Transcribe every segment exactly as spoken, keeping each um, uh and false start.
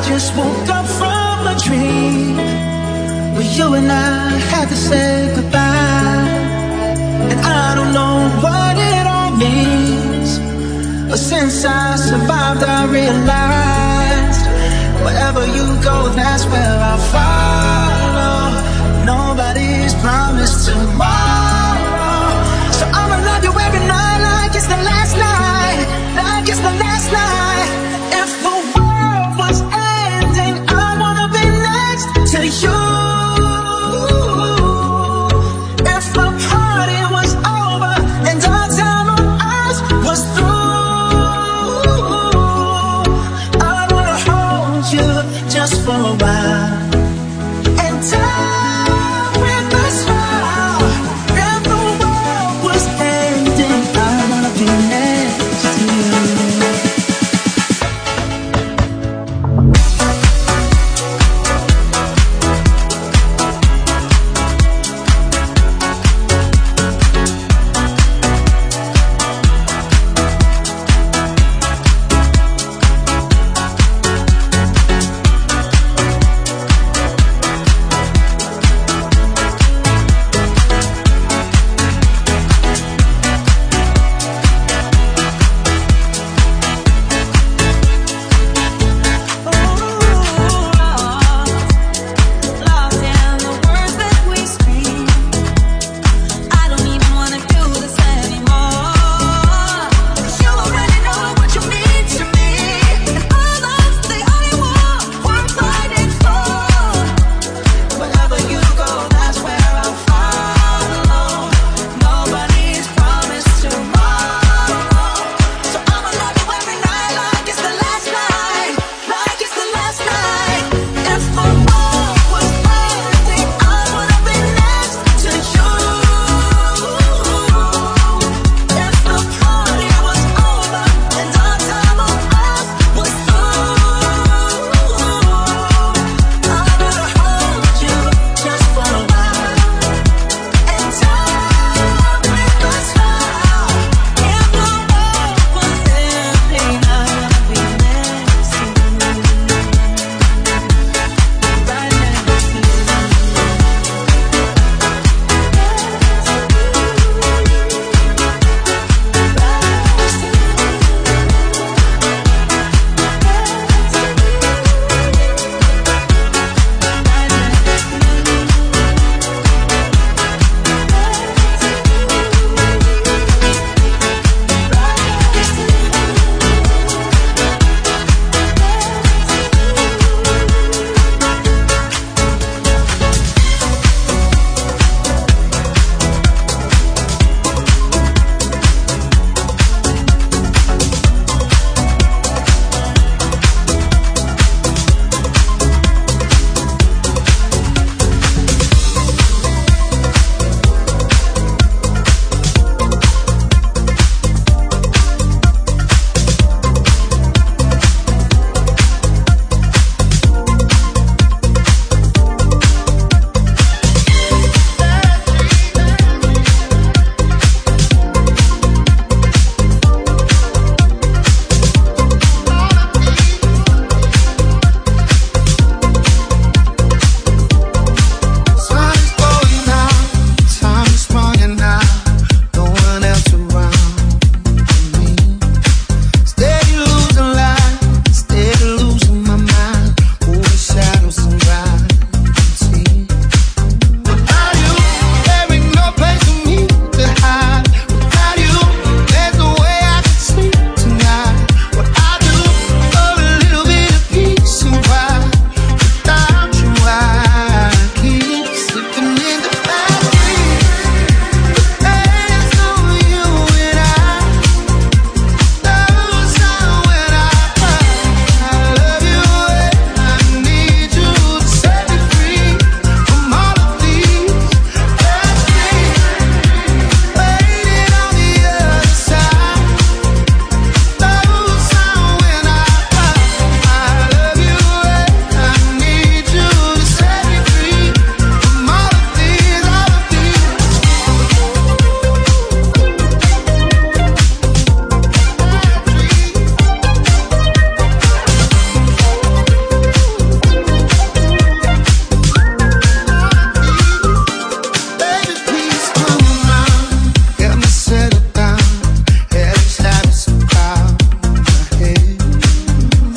just woke up from a dream where you and I had to say goodbye. And I don't know what it all means, but since I survived I realized wherever you go, that's where I'll follow. Nobody's promised tomorrow, so I'ma love you every night like it's the last night, like it's the last night. If the world was ending, I wanna be next to you. If the party was over and our time on earth was through, I wanna hold you just for a while and die with a smile. If the world was ending, I wanna be next.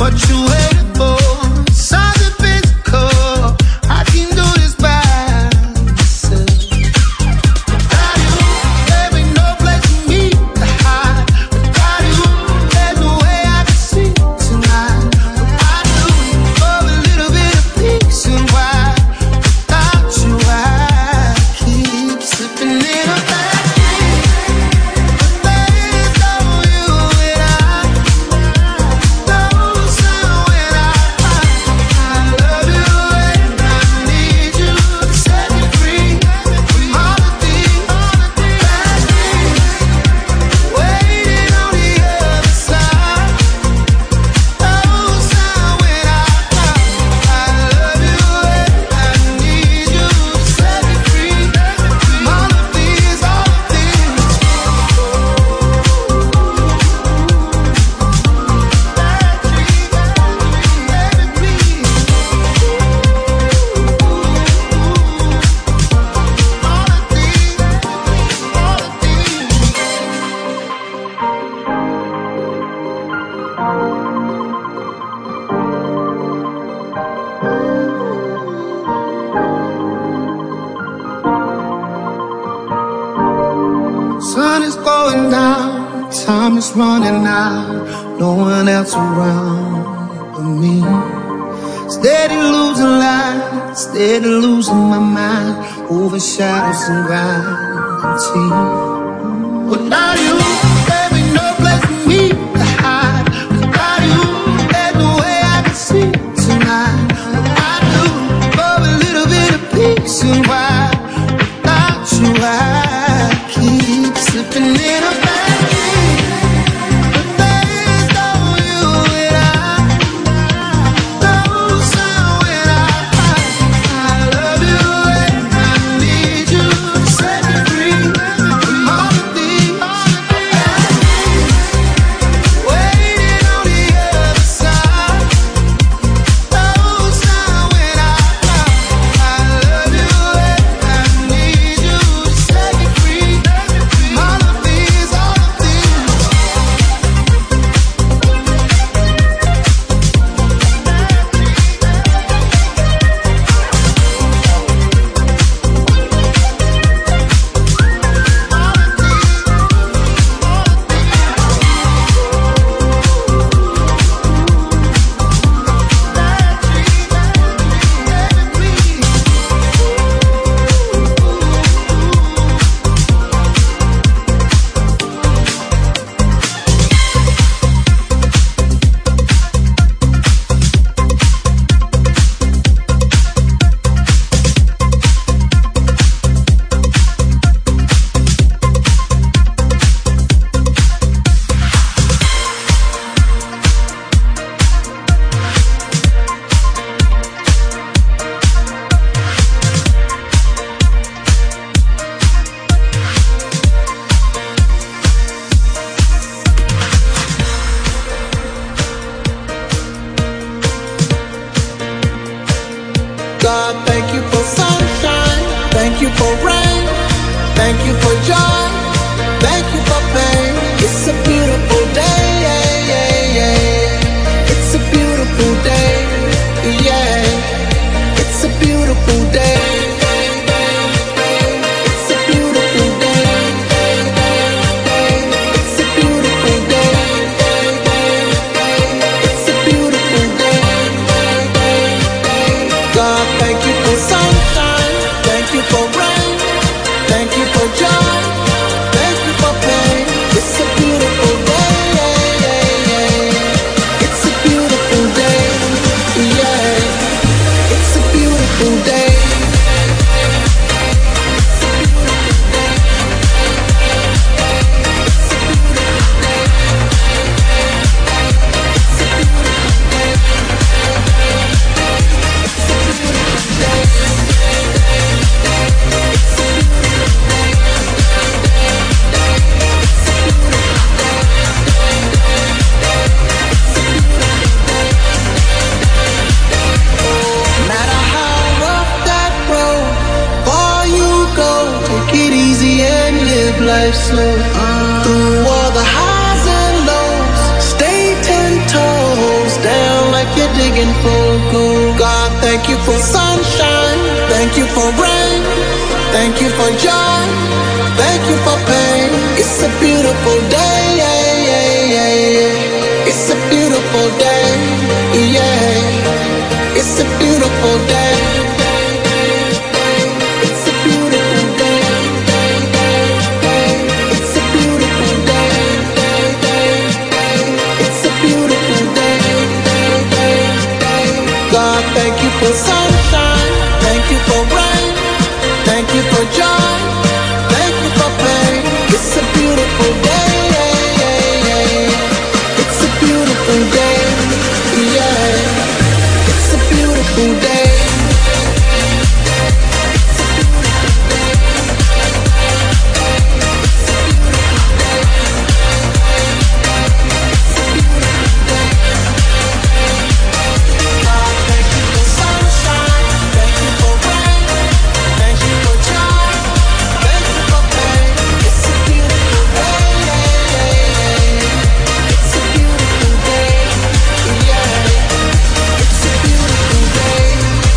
what you waiting for? Something physical. I can do this by myself. Without you, there ain't no place for me to hide. Without you, there's no way I can sleep tonight. I do for a little bit of peace and why. Without you, I keep slipping in a bad dream. But there's no you and I. No sound when I, I love you and I need you to set me free from all the things, bad things waiting on the other side. No sound when I, I love you and I need you to set me free from all of these, all the things. Bad dreams, baby, please. All the things, all the things. Sun is going down, time is running out, no one else around but me. Steady losing light, steady losing my mind, over shadows and gravity. Without you, there ain't no place for me to hide. Without you, there's no way I can sleep tonight. But I do for a little bit of peace and why. Without you, I keep slipping in a bad dream. But there's no you and I. No sound when I, I love you and I need you to set me free from all the things, bad things waiting on the other side. No sound when I, I love you and I need you to set me free from all of these, all the things. God, thank you for sunshine, thank you for rain, thank you for joy, thank you for pain. It's a beautiful day, yeah, yeah, yeah. It's a beautiful day, yeah. It's a beautiful day. It's a beautiful day. It's a beautiful day. It's a beautiful day. God, thank you for sunshine, thank you for rain, thank you for joy, thank you for pain. It's a beautiful day, yeah, yeah, yeah. It's a beautiful day, yeah. It's a beautiful day. Life slow, uh, through all the highs and lows, stay ten toes down. thank you for sunshine, thank you for rain, thank you for joy, thank you for pain. It's a beautiful day, yeah, yeah, yeah, yeah. It's a beautiful day, yeah. It's a beautiful day. It's a beautiful day. It's a beautiful day. It's a beautiful day. God, thank you for sunshine, thank you for rain, thank you for joy, thank you for pain. It's a beautiful day, yeah, yeah, yeah. It's a beautiful day, yeah. It's a beautiful day. It's a beautiful day.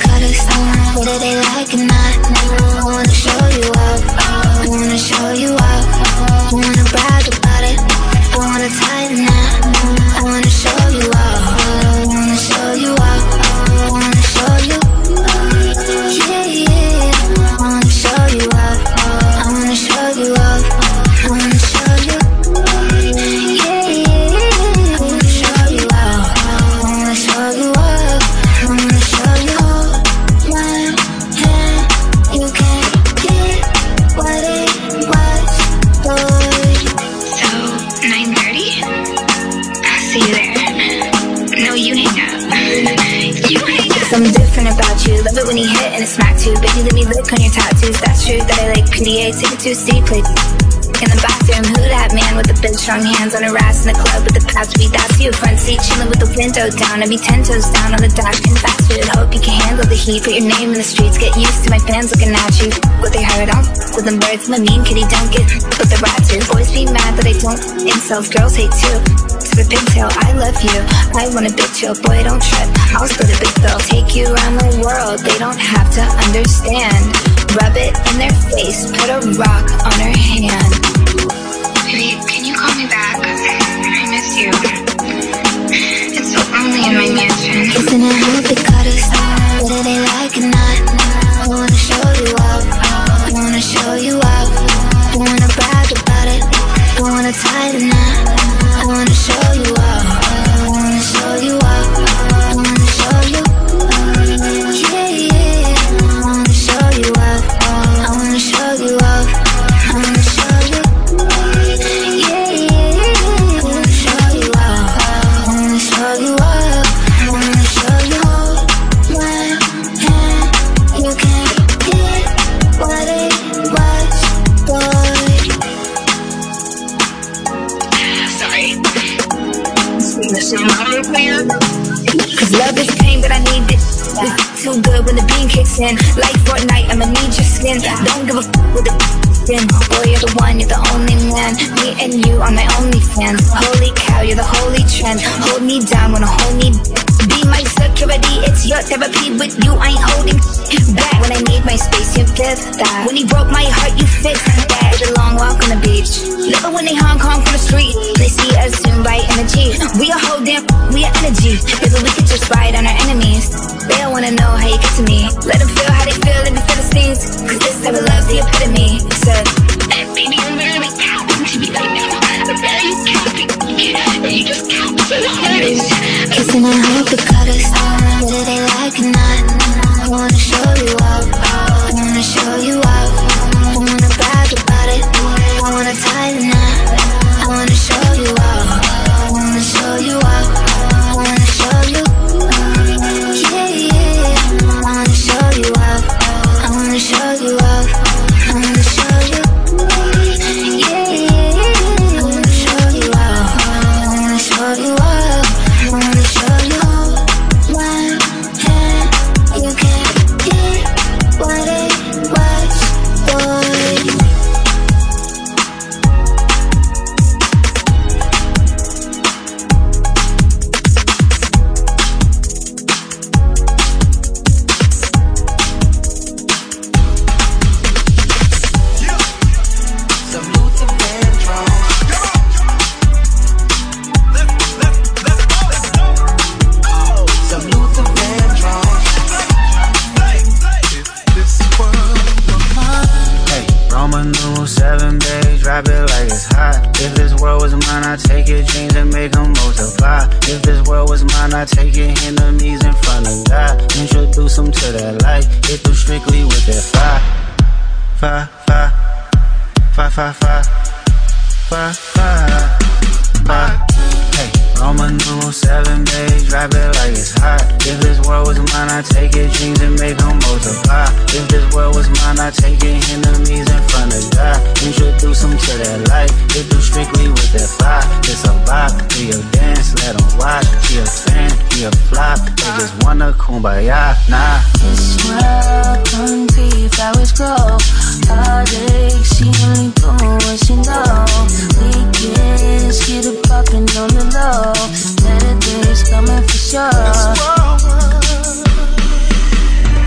cutters. Whether they like it or not, I wanna show you up. I wanna show you up. I wanna brag about it. I wanna tie the knot. I wanna show you up. I wanna show you up. I wanna show you. Yeah, yeah. I wanna show you up. I wanna show you up. I wanna show you. Yeah, yeah. I wanna show you up. I wanna show you up. I wanna show you. One hand, you can't get what it was, boy. So, nine thirty? I'll see you there. No, you hang up. You hang up. Something different about you. Love it when you hit and it smack too. Baby, let me lick on your tattoos. That's true that I like P D A. Take it to a city, play in the bathroom. Who that man with the big strong hands on her ass in the club with the patch beat? That's you. Front seat chilling with the window down. I be ten toes down on the dash, getting faster. Hope you can handle the heat. Put your name in the streets. Get used to my fans looking at you. What they heard on with them birds. I'm a mean kitty. Don't get with the rats. Boys be mad that I don't insult. Girls hate too. To the pigtail, I love you. I want a big chill. Boy, don't trip. I'll split a big bill. Take you around the world. They don't have to understand. Rub it in their face. Put a rock on her hand. Baby, can you call me back? I miss you. It's so lonely in my mansion. Isn't it healthy cutters? Whether they like it or not, I wanna show you up. I wanna show you up. I wanna brag about it. I wanna tie the knot. I wanna show you up. I wanna show you up. I wanna show you. Yeah, yeah. I wanna show you up. I wanna show you up. I wanna show you. Yeah, yeah. I wanna show you up. I wanna show you up. I wanna show you. One hand, you can't get what it was, boy. Sorry. This is my plan. Cause love is pain, but I need it. It's too good when the beam kicks in. Like Fortnite, I'ma need your skin. Don't give a f with the skin. Boy, you're the one, you're the only man. Me and you are my only fans. Holy cow, you're the holy trend. Hold me down, wanna hold me be my security, it's your therapy. With you, I ain't holding back. When I need my space, you give that. When he broke my heart, you fixed that. It's a long walk on the beach. Love it when they Hong Kong from the street. They see us in right energy. We a whole damn, we are energy. Maybe we could just ride on our enemies. They don't wanna know how you get to me. Let them feel how they feel in the Philistines. Cause this type of love's the epitome. Said, baby, you're literally counting to me right now. I'm very counting. You just count so hard. kissing and hope the cutters. Whether they like it or not, I wanna show you up. I wanna show you up. I wanna brag about it. I wanna tie the knot. I wanna show you up. I wanna show you up. I wanna show you. Yeah, yeah. I wanna show you up. I wanna show you up. I wanna show you. Yeah, yeah. I wanna show you up. I wanna show you up. I wanna show you. One hand, you can't get what it was, boy. Seven days, drop it like it's hot. If this world was mine, I'd take it, dreams and make them multiply. If this world was mine, I'd take it, enemies in front of God. Introduce them to that light, hit them strictly with that fire. Fire, fire, fire, fire, fire, fire, fire, fire. Hey, Roman numeral seven days, drop it like it's hot. If this world was mine, I'd take it, dreams and make them multiply. If this world was mine, I'd take it, enemies in front of God. Introduce them to that light, hit them strictly with that fire. It's a vibe, do your dance, let them watch. He a fan, he a flop, they just wanna kumbaya, nah. This world couldn't see flowers grow. Heartache, she only doing what she know. Weekends, get it poppin' on the low. Better days coming for sure.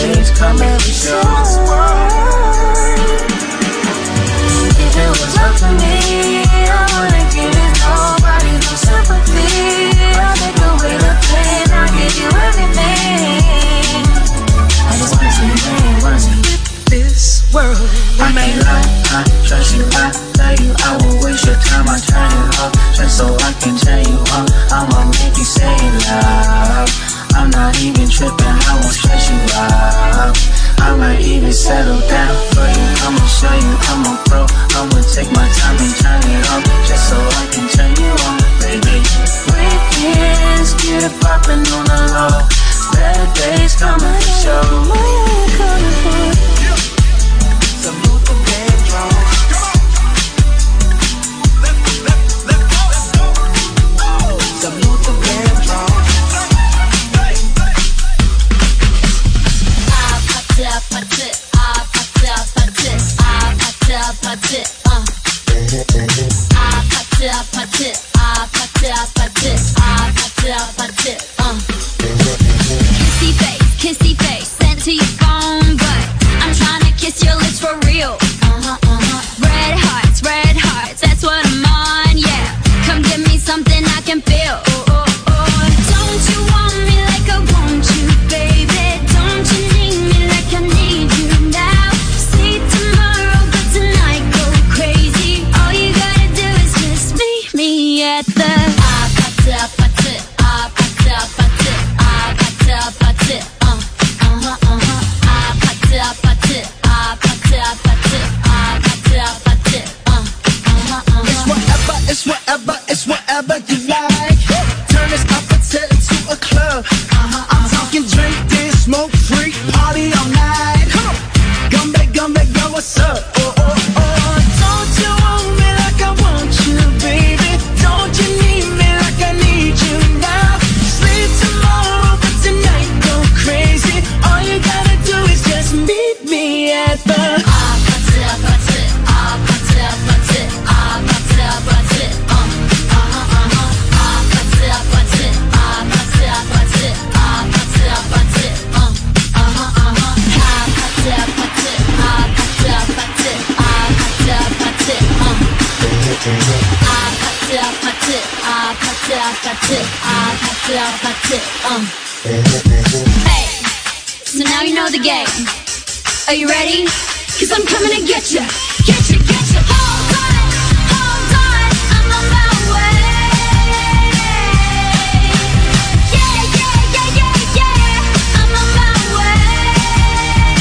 days coming for sure. If it was up to me, I wouldn't give it nobody no sympathy. I'll take away the pain, I'll give you everything. I just wanna see your name. This world, I can't lie, I trust you, I tell you I won't waste your time, I turn it off just so I can tell you all. I'ma make you say love. I'm not even tripping, I won't stress you out. I might even settle down for you. I'ma show you I'm a pro. I'ma take my time and turn it off just so I can turn you on, baby. Weekends get it poppin' on the low. Better days coming for sure. Salute the Pedro. Salute the Pedro. I pop it, I pop it, I pop it, I pop it, I pop it, I pop it, uh. I pop it, I pop it, I pop it, I pop it, I pop it, I pop it, uh. Kissy face, kissy face, sent to your phone, but I'm trying to kiss your lips for real. Uh-huh, uh-huh. Red hearts, red hearts, that's what I'm on, yeah. Come give me something I can feel. Oh, oh, oh. Don't you want me like I want you, baby? Don't you need me like I need you now? See tomorrow, but tonight go crazy. All you gotta do is just meet me at the I got it, I got it, I got it, I got it, I got it, I got it, uh, uh-huh, uh-huh. I got it, I got it, I got it, I got it, I got it, I got it, uh, uh-huh, uh-huh. It's whatever, it's whatever, it's whatever you like. Turn this opposite into a club. Uh-huh, I'm talking drink, dance, smoke, freak, party all night. Come on, Gumbe, Gumbe, yo, what's up? Oh, oh, oh. Don't you want me like I want you, baby? Don't you need me like I need you now? Sleep tomorrow, but tonight go crazy. All you gotta do is just meet me at the I got it, I got it, I got it, I got it, I got it, I got it, uh, uh-huh, uh-huh. I got it, I got it, I got it, I got it, I got it, I got it, uh, uh-huh, uh-huh. I got it, I got it, I got it, I got it, I got it, I got it, uh. I got it, I got it, I got it, I got it, I got it, I got it, uh. Hey, so now you know the game. Are you ready? Cause I'm coming to get ya, get ya, get ya. Hold on, hold on, I'm on my way. Yeah, yeah, yeah, yeah, yeah, I'm on my way.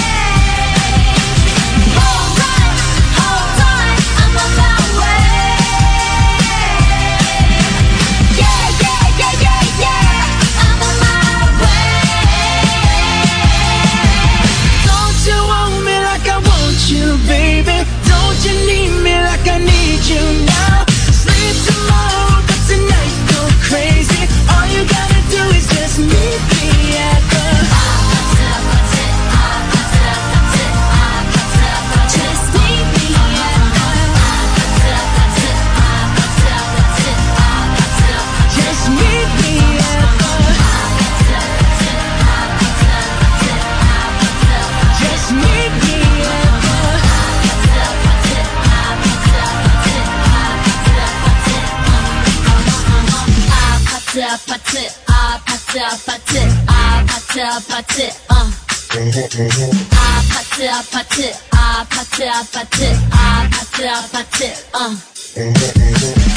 Hold on, hold on, I'm on my way. Yeah, yeah, yeah, yeah, yeah, I'm on my way. Don't you want me like I want you, baby? Don't you need me like I need you now? Sleep tomorrow, but tonight go crazy. All you gotta do is just meet me at the Just meet me at Just meet me at the Just meet me at the I pat it, I pat it, I pat it, I pat it, I pat it, uh. I pat it, I pat it, I pat it, I pat it, I pat it, I pat it, uh.